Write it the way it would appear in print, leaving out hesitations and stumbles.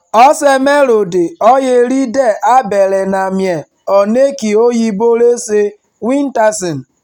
Ose Melody oyeri de abere na mie oneki oyibo rese Winterson.